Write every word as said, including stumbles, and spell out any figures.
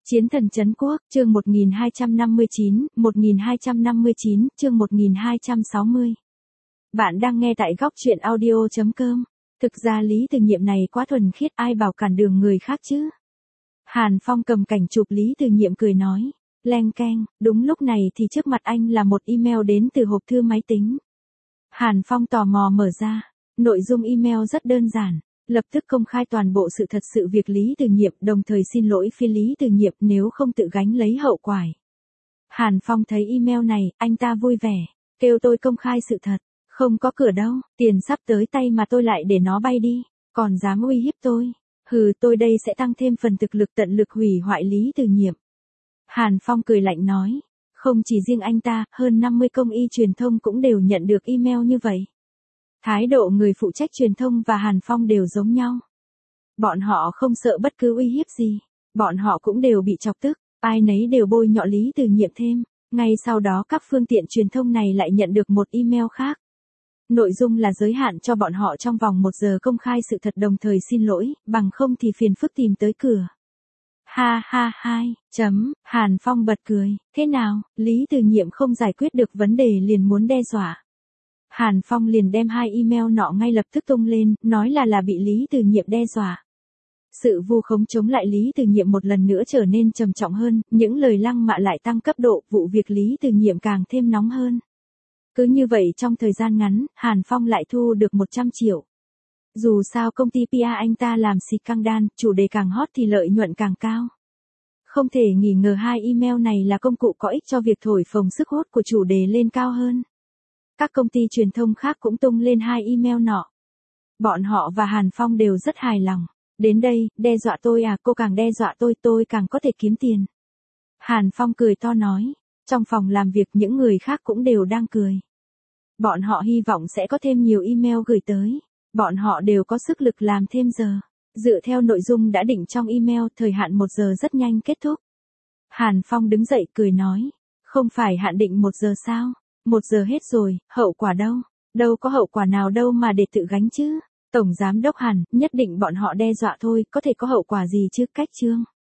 Chiến thần trấn quốc, chương một nghìn hai trăm năm mươi chín, một nghìn hai trăm năm mươi chín, chương một nghìn hai trăm sáu mươi. Bạn đang nghe tại góc truyện audio chấm com. Thực ra Lý Từ Nhiệm này quá thuần khiết, ai bảo cản đường người khác chứ. Hàn Phong cầm cảnh chụp Lý Từ Nhiệm cười nói. Leng keng, đúng lúc này thì trước mặt anh là một email đến từ hộp thư máy tính. Hàn Phong tò mò mở ra. Nội dung email rất đơn giản. Lập tức công khai toàn bộ sự thật sự việc Lý Từ Nhiệm, đồng thời xin lỗi phía Lý Từ Nhiệm nếu không tự gánh lấy hậu quả. Hàn Phong thấy email này, anh ta vui vẻ, kêu tôi công khai sự thật, không có cửa đâu, tiền sắp tới tay mà tôi lại để nó bay đi, còn dám uy hiếp tôi. Hừ, tôi đây sẽ tăng thêm phần thực lực tận lực hủy hoại Lý Từ Nhiệm. Hàn Phong cười lạnh nói, không chỉ riêng anh ta, hơn năm mươi công y truyền thông cũng đều nhận được email như vậy. Thái độ người phụ trách truyền thông và Hàn Phong đều giống nhau. Bọn họ không sợ bất cứ uy hiếp gì. Bọn họ cũng đều bị chọc tức, ai nấy đều bôi nhọ Lý Từ Nhiệm thêm. Ngay sau đó các phương tiện truyền thông này lại nhận được một email khác. Nội dung là giới hạn cho bọn họ trong vòng một giờ công khai sự thật đồng thời xin lỗi, bằng không thì phiền phức tìm tới cửa. Ha ha hai, chấm, Hàn Phong bật cười, thế nào, Lý Từ Nhiệm không giải quyết được vấn đề liền muốn đe dọa. Hàn Phong liền đem hai email nọ ngay lập tức tung lên, nói là là bị Lý Từ Nhiệm đe dọa. Sự vu khống chống lại Lý Từ Nhiệm một lần nữa trở nên trầm trọng hơn, những lời lăng mạ lại tăng cấp độ, vụ việc Lý Từ Nhiệm càng thêm nóng hơn. Cứ như vậy trong thời gian ngắn, Hàn Phong lại thu được một trăm triệu. Dù sao công ty pê e anh ta làm xịt căng đan, chủ đề càng hot thì lợi nhuận càng cao. Không thể nghi ngờ hai email này là công cụ có ích cho việc thổi phồng sức hút của chủ đề lên cao hơn. Các công ty truyền thông khác cũng tung lên hai email nọ. Bọn họ và Hàn Phong đều rất hài lòng. Đến đây, đe dọa tôi à, cô càng đe dọa tôi, tôi càng có thể kiếm tiền. Hàn Phong cười to nói. Trong phòng làm việc những người khác cũng đều đang cười. Bọn họ hy vọng sẽ có thêm nhiều email gửi tới. Bọn họ đều có sức lực làm thêm giờ. Dựa theo nội dung đã định trong email, thời hạn một giờ rất nhanh kết thúc. Hàn Phong đứng dậy cười nói. Không phải hạn định một giờ sao? Một giờ hết rồi, hậu quả đâu? Đâu có hậu quả nào đâu mà để tự gánh chứ. Tổng giám đốc Hàn, nhất định bọn họ đe dọa thôi, có thể có hậu quả gì chứ, cách chương.